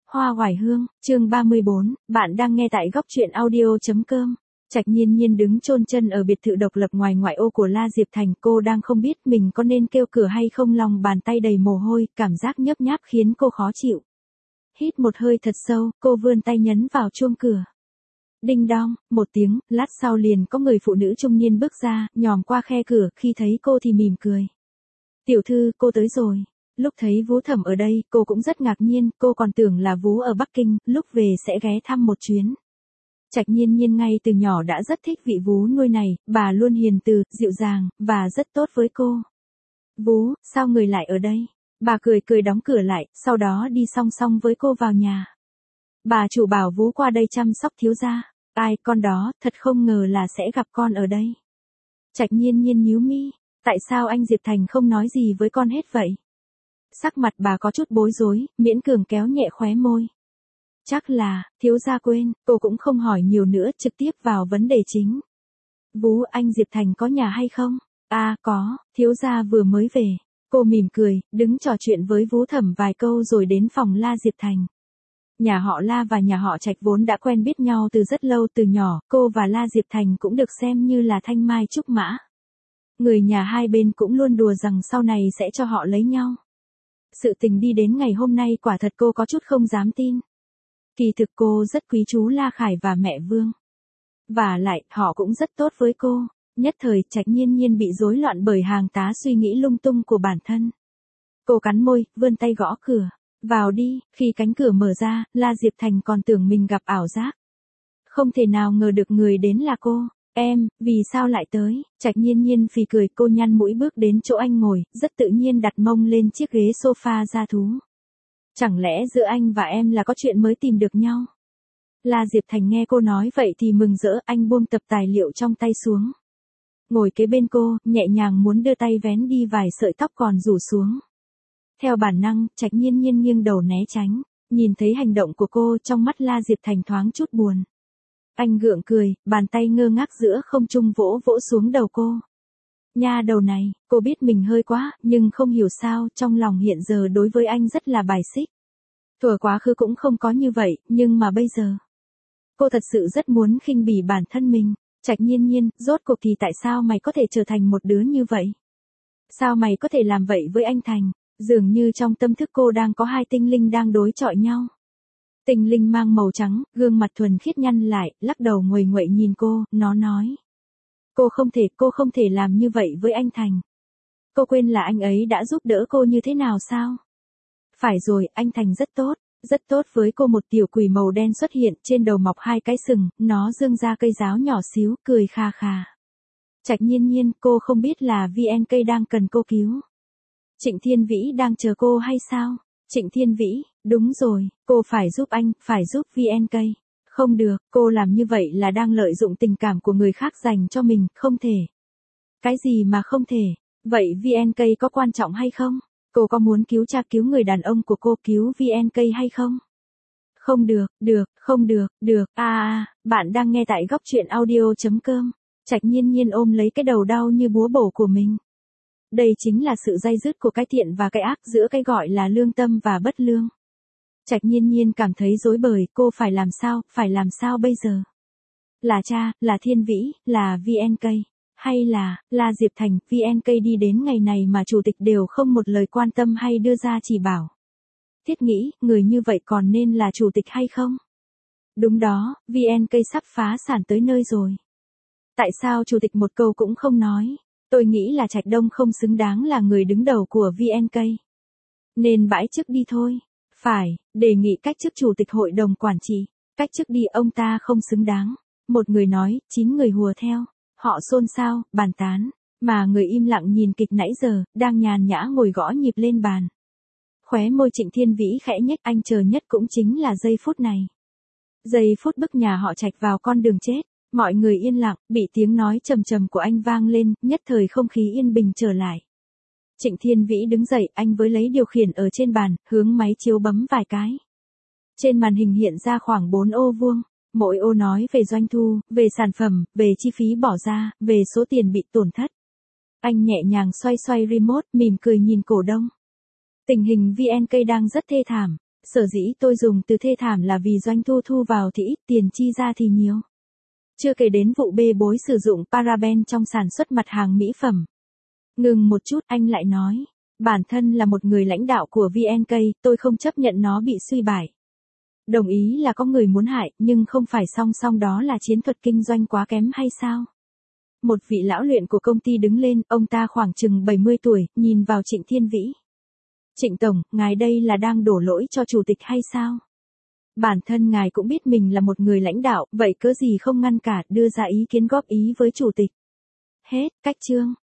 Hoa oải hương, chương 34, bạn đang nghe tại góc truyện audio.com. Trạch Nhiên Nhiên đứng chôn chân ở biệt thự độc lập ngoài ngoại ô của La Diệp Thành, cô đang không biết mình có nên kêu cửa hay không, lòng bàn tay đầy mồ hôi, cảm giác nhớp nháp khiến cô khó chịu. Hít một hơi thật sâu, cô vươn tay nhấn vào chuông cửa. Đinh đong, một tiếng, lát sau liền có người phụ nữ trung niên bước ra, nhòm qua khe cửa, khi thấy cô thì mỉm cười. Tiểu thư, cô tới rồi. Lúc thấy Vú Thẩm ở đây, cô cũng rất ngạc nhiên, cô còn tưởng là Vú ở Bắc Kinh, lúc về sẽ ghé thăm một chuyến. Trạch Nhiên Nhiên ngay từ nhỏ đã rất thích vị Vú nuôi này, bà luôn hiền từ, dịu dàng, và rất tốt với cô. Vú, sao người lại ở đây? Bà cười cười đóng cửa lại, sau đó đi song song với cô vào nhà. Bà chủ bảo Vú qua đây chăm sóc thiếu gia. Ai, con đó, thật không ngờ là sẽ gặp con ở đây. Trạch Nhiên Nhiên nhíu mi, tại sao anh Diệp Thành không nói gì với con hết vậy? Sắc mặt bà có chút bối rối, miễn cường kéo nhẹ khóe môi. Chắc là, thiếu gia quên, cô cũng không hỏi nhiều nữa, trực tiếp vào vấn đề chính. Vú, anh Diệp Thành có nhà hay không? À, có, thiếu gia vừa mới về. Cô mỉm cười, đứng trò chuyện với Vú Thẩm vài câu rồi đến phòng La Diệp Thành. Nhà họ La và nhà họ Trạch vốn đã quen biết nhau từ rất lâu, từ nhỏ, cô và La Diệp Thành cũng được xem như là thanh mai trúc mã. Người nhà hai bên cũng luôn đùa rằng sau này sẽ cho họ lấy nhau. Sự tình đi đến ngày hôm nay quả thật cô có chút không dám tin. Kỳ thực cô rất quý chú La Khải và mẹ Vương. Và lại, họ cũng rất tốt với cô. Nhất thời, Trạch Nhiên Nhiên bị rối loạn bởi hàng tá suy nghĩ lung tung của bản thân. Cô cắn môi, vươn tay gõ cửa. Vào đi, khi cánh cửa mở ra, La Diệp Thành còn tưởng mình gặp ảo giác. Không thể nào ngờ được người đến là cô. Em, vì sao lại tới? Trạch Nhiên Nhiên phì cười, cô nhăn mũi bước đến chỗ anh ngồi, rất tự nhiên đặt mông lên chiếc ghế sofa da thú. Chẳng lẽ giữa anh và em là có chuyện mới tìm được nhau? La Diệp Thành nghe cô nói vậy thì mừng rỡ, anh buông tập tài liệu trong tay xuống. Ngồi kế bên cô, nhẹ nhàng muốn đưa tay vén đi vài sợi tóc còn rủ xuống. Theo bản năng, Trạch Nhiên Nhiên nghiêng đầu né tránh, nhìn thấy hành động của cô, trong mắt La Diệp Thành thoáng chút buồn. Anh gượng cười, bàn tay ngơ ngác giữa không trung vỗ vỗ xuống đầu cô. Nha đầu này, cô biết mình hơi quá, nhưng không hiểu sao, trong lòng hiện giờ đối với anh rất là bài xích. Thuở quá khứ cũng không có như vậy, nhưng mà bây giờ. Cô thật sự rất muốn khinh bỉ bản thân mình. Trạch Nhiên Nhiên, rốt cuộc thì tại sao mày có thể trở thành một đứa như vậy? Sao mày có thể làm vậy với anh Thành? Dường như trong tâm thức cô đang có hai tinh linh đang đối chọi nhau. Tinh linh mang màu trắng, gương mặt thuần khiết nhăn lại, lắc đầu nguầy nguậy nhìn cô, nó nói. Cô không thể làm như vậy với anh Thành. Cô quên là anh ấy đã giúp đỡ cô như thế nào sao? Phải rồi, anh Thành rất tốt với cô. Một tiểu quỷ màu đen xuất hiện, trên đầu mọc hai cái sừng, nó dương ra cây giáo nhỏ xíu, cười kha kha. Trạch Nhiên Nhiên, cô không biết là VNK đang cần cô cứu. Trịnh Thiên Vĩ đang chờ cô hay sao? Trịnh Thiên Vĩ, đúng rồi, cô phải giúp anh, phải giúp VNK. Không được, cô làm như vậy là đang lợi dụng tình cảm của người khác dành cho mình, không thể. Cái gì mà không thể? Vậy VNK có quan trọng hay không? Cô có muốn cứu cha, cứu người đàn ông của cô, cứu VNK hay không? Không được, bạn đang nghe tại góc truyện audio.com. Trạch Nhiên Nhiên ôm lấy cái đầu đau như búa bổ của mình. Đây chính là sự day dứt của cái thiện và cái ác, giữa cái gọi là lương tâm và bất lương. Trạch Nhiên Nhiên cảm thấy rối bời, cô phải làm sao bây giờ? Là cha, là Thiên Vĩ, là VNK, hay là La Diệp Thành, VNK đi đến ngày này mà chủ tịch đều không một lời quan tâm hay đưa ra chỉ bảo. Thiết nghĩ, người như vậy còn nên là chủ tịch hay không? Đúng đó, VNK sắp phá sản tới nơi rồi. Tại sao chủ tịch một câu cũng không nói? Tôi nghĩ là Trạch Đông không xứng đáng là người đứng đầu của VNK. Nên bãi chức đi thôi. Phải, đề nghị cách chức chủ tịch hội đồng quản trị. Cách chức đi, ông ta không xứng đáng. Một người nói, 9 người hùa theo. Họ xôn xao, bàn tán. Mà người im lặng nhìn kịch nãy giờ, đang nhàn nhã ngồi gõ nhịp lên bàn. Khóe môi Trịnh Thiên Vĩ khẽ nhếch, anh chờ nhất cũng chính là giây phút này. Giây phút bức nhà họ Trạch vào con đường chết. Mọi người yên lặng, bị tiếng nói trầm trầm của anh vang lên, nhất thời không khí yên bình trở lại. Trịnh Thiên Vĩ đứng dậy, anh với lấy điều khiển ở trên bàn, hướng máy chiếu bấm vài cái. Trên màn hình hiện ra khoảng 4 ô vuông, mỗi ô nói về doanh thu, về sản phẩm, về chi phí bỏ ra, về số tiền bị tổn thất. Anh nhẹ nhàng xoay remote, mỉm cười nhìn cổ đông. Tình hình VNK đang rất thê thảm. Sở dĩ tôi dùng từ thê thảm là vì doanh thu thu vào thì ít, tiền chi ra thì nhiều. Chưa kể đến vụ bê bối sử dụng paraben trong sản xuất mặt hàng mỹ phẩm. Ngừng một chút, anh lại nói. Bản thân là một người lãnh đạo của VNK, tôi không chấp nhận nó bị suy bại. Đồng ý là có người muốn hại, nhưng không phải song song đó là chiến thuật kinh doanh quá kém hay sao? Một vị lão luyện của công ty đứng lên, ông ta khoảng chừng 70 tuổi, nhìn vào Trịnh Thiên Vĩ. Trịnh Tổng, ngài đây là đang đổ lỗi cho chủ tịch hay sao? Bản thân ngài cũng biết mình là một người lãnh đạo, vậy cớ gì không ngăn cả, đưa ra ý kiến góp ý với chủ tịch. Hết, cách chương.